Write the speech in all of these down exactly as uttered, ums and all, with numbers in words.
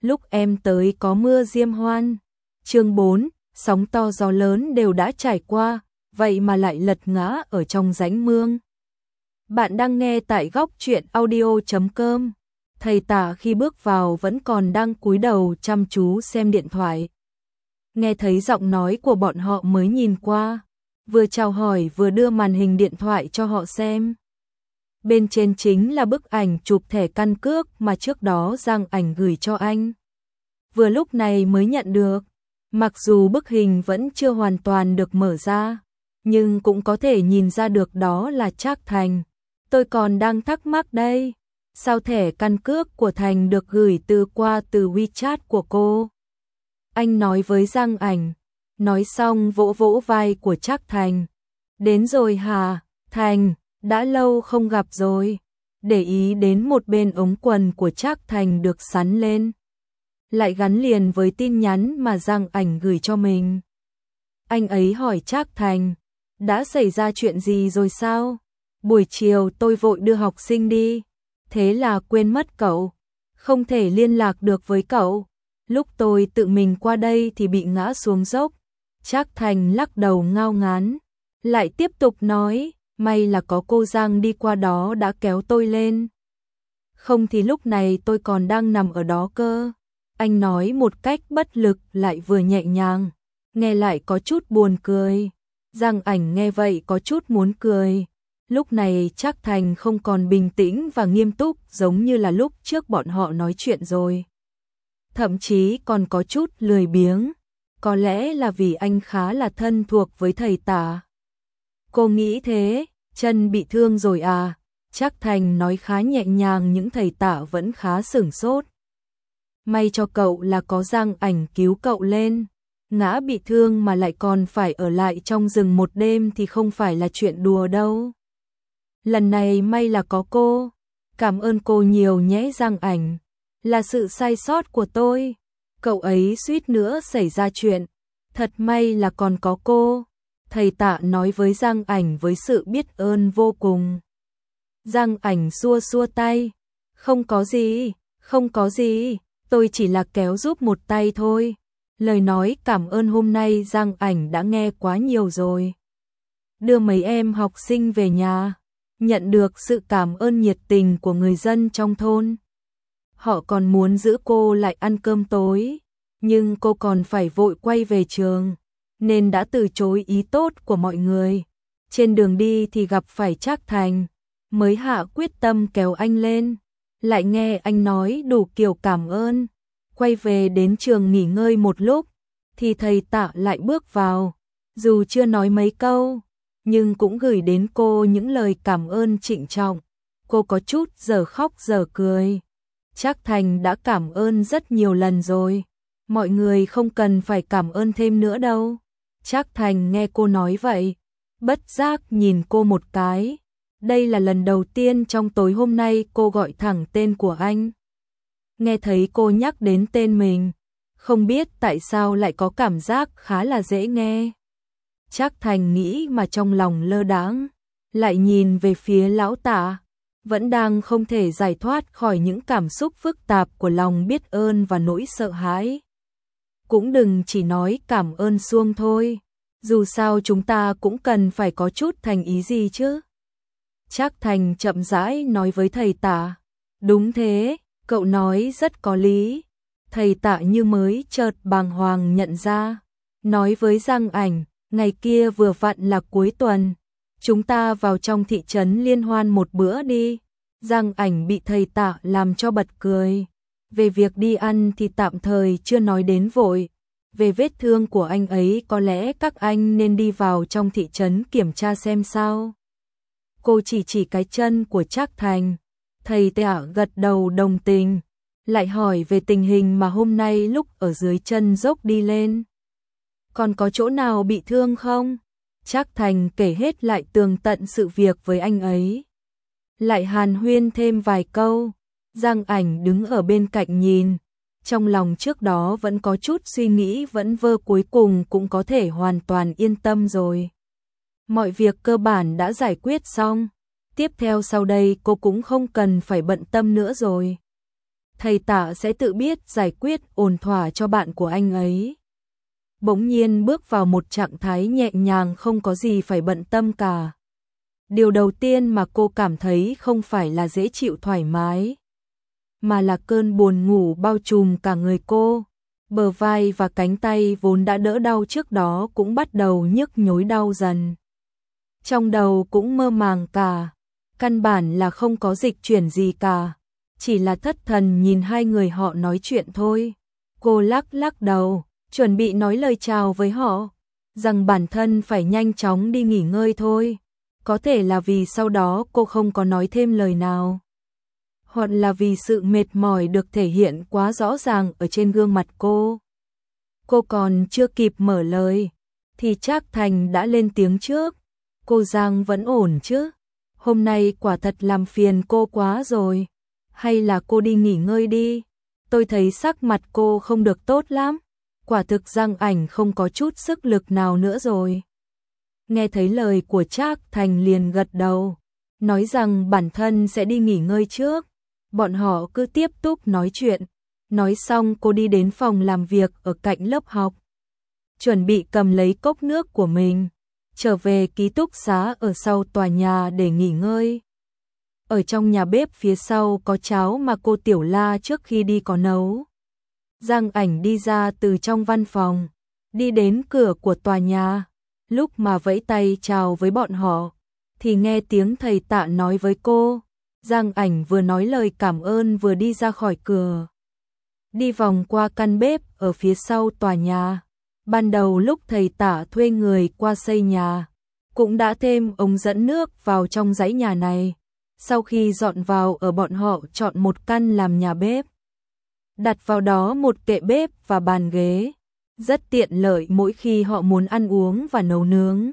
lúc em tới có mưa diêm hoan. Chương bốn, sóng to gió lớn đều đã trải qua, vậy mà lại lật ngã ở trong rãnh mương. Bạn đang nghe tại góc truyện audio chấm com. Thầy Tả khi bước vào vẫn còn đang cúi đầu chăm chú xem điện thoại. Nghe thấy giọng nói của bọn họ mới nhìn qua, vừa chào hỏi vừa đưa màn hình điện thoại cho họ xem. Bên trên chính là bức ảnh chụp thẻ căn cước mà trước đó Giang Ảnh gửi cho anh. Vừa lúc này mới nhận được, mặc dù bức hình vẫn chưa hoàn toàn được mở ra, nhưng cũng có thể nhìn ra được đó là Trác Thành. Tôi còn đang thắc mắc đây, sao thẻ căn cước của Thành được gửi từ qua từ WeChat của cô? Anh nói với Giang Ảnh, nói xong vỗ vỗ vai của Trác Thành. Đến rồi hả, Thành, đã lâu không gặp rồi. Để ý đến một bên ống quần của Trác Thành được sắn lên, lại gắn liền với tin nhắn mà Giang Ảnh gửi cho mình. Anh ấy hỏi Trác Thành, đã xảy ra chuyện gì rồi sao? Buổi chiều tôi vội đưa học sinh đi, thế là quên mất cậu, không thể liên lạc được với cậu. Lúc tôi tự mình qua đây thì bị ngã xuống dốc. Trác Thành lắc đầu ngao ngán, lại tiếp tục nói, may là có cô Giang đi qua đó đã kéo tôi lên. Không thì lúc này tôi còn đang nằm ở đó cơ. Anh nói một cách bất lực lại vừa nhẹ nhàng, nghe lại có chút buồn cười. Giang Ảnh nghe vậy có chút muốn cười. Lúc này Trác Thành không còn bình tĩnh và nghiêm túc giống như là lúc trước bọn họ nói chuyện rồi. Thậm chí còn có chút lười biếng, có lẽ là vì anh khá là thân thuộc với thầy Tả. Cô nghĩ thế, chân bị thương rồi à? Trác Thành nói khá nhẹ nhàng, những thầy Tả vẫn khá sửng sốt. May cho cậu là có Giang Ảnh cứu cậu lên, ngã bị thương mà lại còn phải ở lại trong rừng một đêm thì không phải là chuyện đùa đâu. Lần này may là có cô, cảm ơn cô nhiều nhé Giang Ảnh, là sự sai sót của tôi, cậu ấy suýt nữa xảy ra chuyện, thật may là còn có cô. Thầy Tạ nói với Giang Ảnh với sự biết ơn vô cùng. Giang Ảnh xua xua tay, không có gì, không có gì, tôi chỉ là kéo giúp một tay thôi. Lời nói cảm ơn hôm nay Giang Ảnh đã nghe quá nhiều rồi. Đưa mấy em học sinh về nhà, nhận được sự cảm ơn nhiệt tình của người dân trong thôn. Họ còn muốn giữ cô lại ăn cơm tối, nhưng cô còn phải vội quay về trường, nên đã từ chối ý tốt của mọi người. Trên đường đi thì gặp phải Trác Thành, mới hạ quyết tâm kéo anh lên, lại nghe anh nói đủ kiểu cảm ơn. Quay về đến trường nghỉ ngơi một lúc, thì thầy Tạ lại bước vào, dù chưa nói mấy câu, nhưng cũng gửi đến cô những lời cảm ơn trịnh trọng. Cô có chút giờ khóc giờ cười. Trác Thành đã cảm ơn rất nhiều lần rồi, mọi người không cần phải cảm ơn thêm nữa đâu. Trác Thành nghe cô nói vậy, bất giác nhìn cô một cái. Đây là lần đầu tiên trong tối hôm nay cô gọi thẳng tên của anh. Nghe thấy cô nhắc đến tên mình, không biết tại sao lại có cảm giác khá là dễ nghe. Trác Thành nghĩ mà trong lòng lơ đãng, lại nhìn về phía lão Tạ, vẫn đang không thể giải thoát khỏi những cảm xúc phức tạp của lòng biết ơn và nỗi sợ hãi. Cũng đừng chỉ nói cảm ơn suông thôi, dù sao chúng ta cũng cần phải có chút thành ý gì chứ. Trác Thành chậm rãi nói với thầy Tạ, đúng thế, cậu nói rất có lý. Thầy Tạ như mới chợt bàng hoàng nhận ra, nói với Giang Ảnh, ngày kia vừa vặn là cuối tuần, chúng ta vào trong thị trấn liên hoan một bữa đi. Giang Ảnh bị thầy Tạ làm cho bật cười. Về việc đi ăn thì tạm thời chưa nói đến vội. Về vết thương của anh ấy có lẽ các anh nên đi vào trong thị trấn kiểm tra xem sao. Cô chỉ chỉ cái chân của Trác Thành. Thầy Tạ gật đầu đồng tình, lại hỏi về tình hình mà hôm nay lúc ở dưới chân dốc đi lên. Còn có chỗ nào bị thương không? Trác Thành kể hết lại tường tận sự việc với anh ấy. Lại hàn huyên thêm vài câu. Giang Ảnh đứng ở bên cạnh nhìn, trong lòng trước đó vẫn có chút suy nghĩ vẫn vơ, cuối cùng cũng có thể hoàn toàn yên tâm rồi. Mọi việc cơ bản đã giải quyết xong, tiếp theo sau đây cô cũng không cần phải bận tâm nữa rồi. thầy Tạ sẽ tự biết giải quyết ổn thỏa cho bạn của anh ấy. Bỗng nhiên bước vào một trạng thái nhẹ nhàng không có gì phải bận tâm cả. Điều đầu tiên mà cô cảm thấy không phải là dễ chịu thoải mái, mà là cơn buồn ngủ bao trùm cả người cô. Bờ vai và cánh tay vốn đã đỡ đau trước đó cũng bắt đầu nhức nhối đau dần. Trong đầu cũng mơ màng cả, căn bản là không có dịch chuyển gì cả, chỉ là thất thần nhìn hai người họ nói chuyện thôi. Cô lắc lắc đầu, chuẩn bị nói lời chào với họ, rằng bản thân phải nhanh chóng đi nghỉ ngơi thôi. Có thể là vì sau đó cô không có nói thêm lời nào, hoặc là vì sự mệt mỏi được thể hiện quá rõ ràng ở trên gương mặt cô. Cô còn chưa kịp mở lời, thì Trác Thành đã lên tiếng trước. Cô Giang vẫn ổn chứ? Hôm nay quả thật làm phiền cô quá rồi. Hay là cô đi nghỉ ngơi đi? Tôi thấy sắc mặt cô không được tốt lắm. Quả thực Giang Ảnh không có chút sức lực nào nữa rồi. Nghe thấy lời của Trác Thành liền gật đầu, nói rằng bản thân sẽ đi nghỉ ngơi trước. Bọn họ cứ tiếp tục nói chuyện. Nói xong cô đi đến phòng làm việc ở cạnh lớp học, chuẩn bị cầm lấy cốc nước của mình, trở về ký túc xá ở sau tòa nhà để nghỉ ngơi. Ở trong nhà bếp phía sau có cháo mà cô Tiểu La trước khi đi có nấu. Giang Ảnh đi ra từ trong văn phòng, đi đến cửa của tòa nhà. Lúc mà vẫy tay chào với bọn họ, thì nghe tiếng thầy Tạ nói với cô. Giang Ảnh vừa nói lời cảm ơn vừa đi ra khỏi cửa, đi vòng qua căn bếp ở phía sau tòa nhà. Ban đầu lúc thầy Tạ thuê người qua xây nhà, cũng đã thêm ống dẫn nước vào trong dãy nhà này. Sau khi dọn vào ở, bọn họ chọn một căn làm nhà bếp, đặt vào đó một kệ bếp và bàn ghế, rất tiện lợi mỗi khi họ muốn ăn uống và nấu nướng.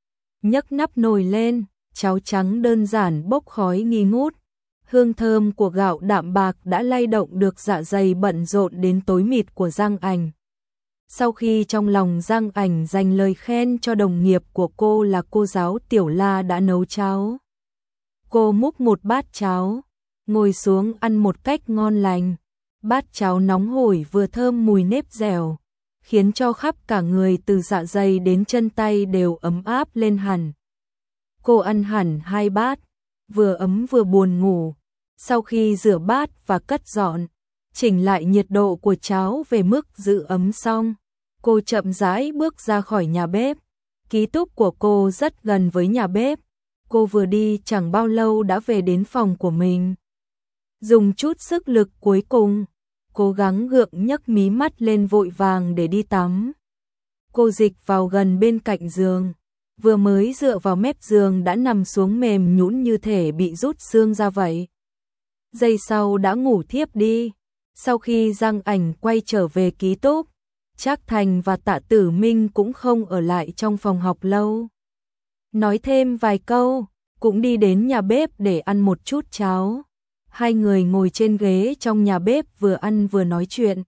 Nhấc nắp nồi lên, cháo trắng đơn giản bốc khói nghi ngút. Hương thơm của gạo đạm bạc đã lay động được dạ dày bận rộn đến tối mịt của Giang Ảnh. Sau khi trong lòng Giang Ảnh dành lời khen cho đồng nghiệp của cô là cô giáo Tiểu La đã nấu cháo, cô múc một bát cháo, ngồi xuống ăn một cách ngon lành. Bát cháo nóng hổi vừa thơm mùi nếp dẻo, khiến cho khắp cả người từ dạ dày đến chân tay đều ấm áp lên hẳn. Cô ăn hẳn hai bát, vừa ấm vừa buồn ngủ. Sau khi rửa bát và cất dọn, chỉnh lại nhiệt độ của cháo về mức giữ ấm xong, cô chậm rãi bước ra khỏi nhà bếp. Ký túc của cô rất gần với nhà bếp. Cô vừa đi chẳng bao lâu đã về đến phòng của mình. Dùng chút sức lực cuối cùng, cố gắng gượng nhấc mí mắt lên vội vàng để đi tắm. Cô dịch vào gần bên cạnh giường, vừa mới dựa vào mép giường đã nằm xuống mềm nhũn như thể bị rút xương ra vậy. Giây sau đã ngủ thiếp đi. Sau khi Giang Ảnh quay trở về ký túc, Trác Thành và Tạ Tử Minh cũng không ở lại trong phòng học lâu. Nói thêm vài câu, cũng đi đến nhà bếp để ăn một chút cháo. Hai người ngồi trên ghế trong nhà bếp vừa ăn vừa nói chuyện.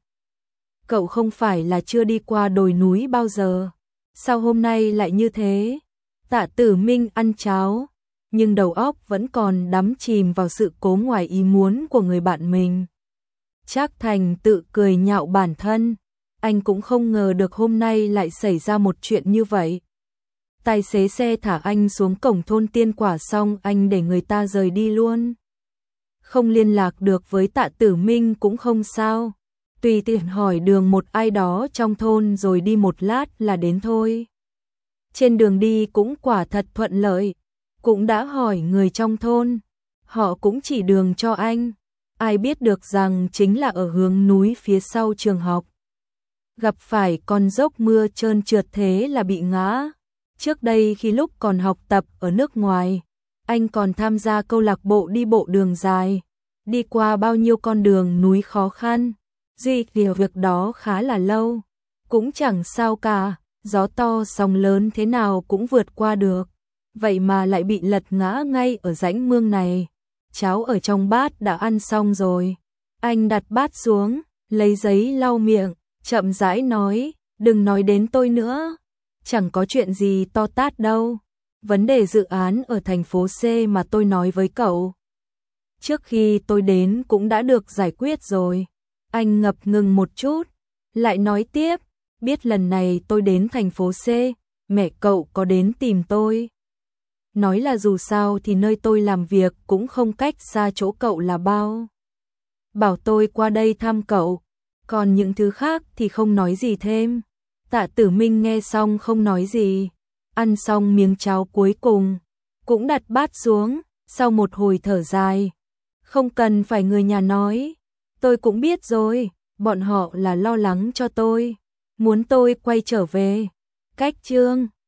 Cậu không phải là chưa đi qua đồi núi bao giờ, sao hôm nay lại như thế? Tạ Tử Minh ăn cháo, nhưng đầu óc vẫn còn đắm chìm vào sự cố ngoài ý muốn của người bạn mình. Trác Thành tự cười nhạo bản thân, anh cũng không ngờ được hôm nay lại xảy ra một chuyện như vậy. Tài xế xe thả anh xuống cổng thôn Tiên Quả xong anh để người ta rời đi luôn. Không liên lạc được với Tạ Tử Minh cũng không sao, tùy tiện hỏi đường một ai đó trong thôn rồi đi một lát là đến thôi. Trên đường đi cũng quả thật thuận lợi, cũng đã hỏi người trong thôn, họ cũng chỉ đường cho anh. Ai biết được rằng chính là ở hướng núi phía sau trường học. Gặp phải con dốc mưa trơn trượt thế là bị ngã. Trước đây khi lúc còn học tập ở nước ngoài, anh còn tham gia câu lạc bộ đi bộ đường dài, đi qua bao nhiêu con đường núi khó khăn. Duy điều việc đó khá là lâu, cũng chẳng sao cả, gió to sóng lớn thế nào cũng vượt qua được. Vậy mà lại bị lật ngã ngay ở rãnh mương này. Cháo ở trong bát đã ăn xong rồi. Anh đặt bát xuống, lấy giấy lau miệng, chậm rãi nói, đừng nói đến tôi nữa. Chẳng có chuyện gì to tát đâu. Vấn đề dự án ở thành phố C mà tôi nói với cậu. trước khi tôi đến cũng đã được giải quyết rồi. Anh ngập ngừng một chút, lại nói tiếp, biết lần này tôi đến thành phố C, mẹ cậu có đến tìm tôi. Nói là dù sao thì nơi tôi làm việc cũng không cách xa chỗ cậu là bao. Bảo tôi qua đây thăm cậu, còn những thứ khác thì không nói gì thêm. Tạ Tử Minh nghe xong không nói gì, ăn xong miếng cháo cuối cùng, cũng đặt bát xuống, sau một hồi thở dài. Không cần phải người nhà nói, tôi cũng biết rồi, bọn họ là lo lắng cho tôi, muốn tôi quay trở về. Cách chương